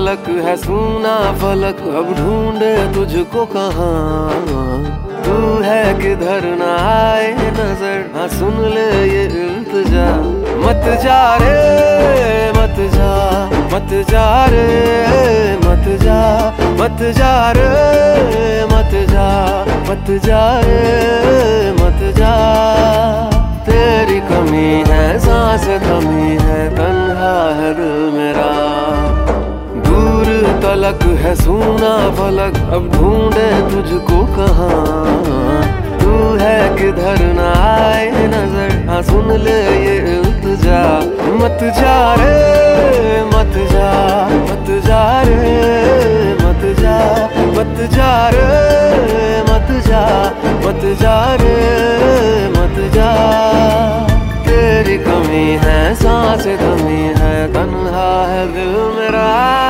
तलक है सूना फलक, अब ढूंढे तुझको कहाँ। तू है किधर ना आए नजर, हाँ सुन ले ये इल्तिजा। मत जा रे मत जा, मत जा रे मत जा, मत जा रे मत जा, मत जा रे मत जा। तेरी कमी है सांस थमी है, तन्हा है दिल मेरा। दूर तलक है सूना फलक, अब ढूंढे तुझको कहाँ। तू है किधर ना आए नजर, हाँ सुन ले ये इल्तिजा। मत जा रे मत जा, मत जा रे मत जा, मत जा रे मत जा, मत जा रे मत जा। तेरी कमी है सांस थमी है, तन्हा है दिल मेरा।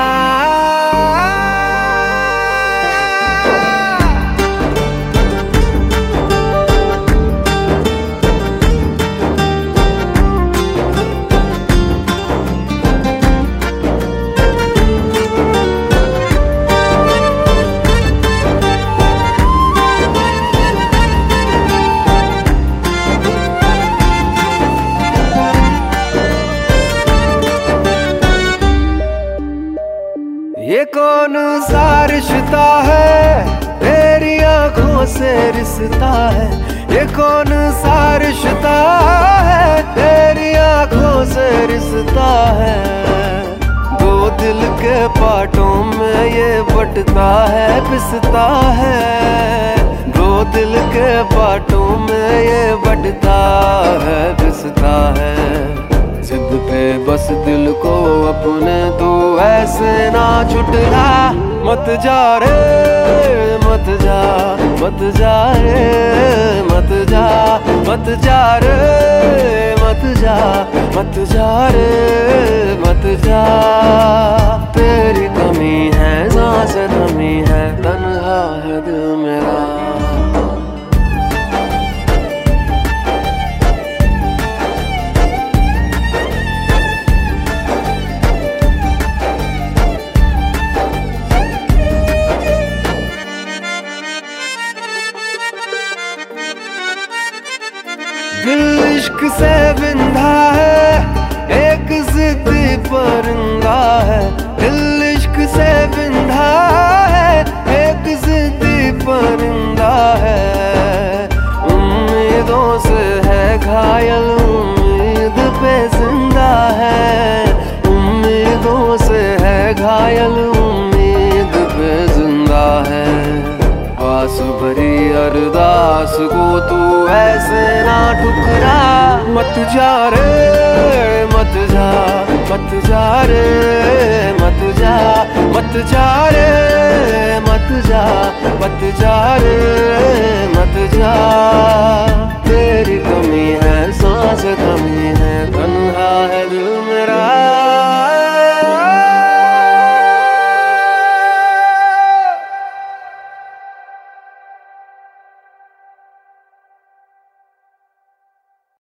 ये कौन सा रिश्ता है तेरी आंखों से रिश्ता है। ये कौन सा रिश्ता है तेरी आंखों से रिश्ता है। दो दिल के पार्टों में ये बटता है पिसता है। दो दिल के पार्टों में ये बटता है पिसता है। जिद पे बस दिल को अपने तू ऐसे ना छुटला। मत जा रे मत जा, मत जा रे मत जा, मत जा रे मत जा, मत जा रे मत जा। तेरी कमी है सांस थमी है, तन्हा है दिल मेरा। दिल इश्क से बिंधा है, एक जिद्दी परिंदा है। दिल इश्क से बिंधा है, एक जिद्दी परिंदा है। उम्मीदों से है घायल, उम्मीद पे जिंदा है। उम्मीदों से है घायल, उम्मीद पे जिंदा है। आस भरी अरदास को तू ऐसे ना ठुकरा। मत जा रे मत जा, मत जा रे मत जा, मत जा रे मत जा, मत जा रे मत जा। तेरी कमी है सांस थमी है।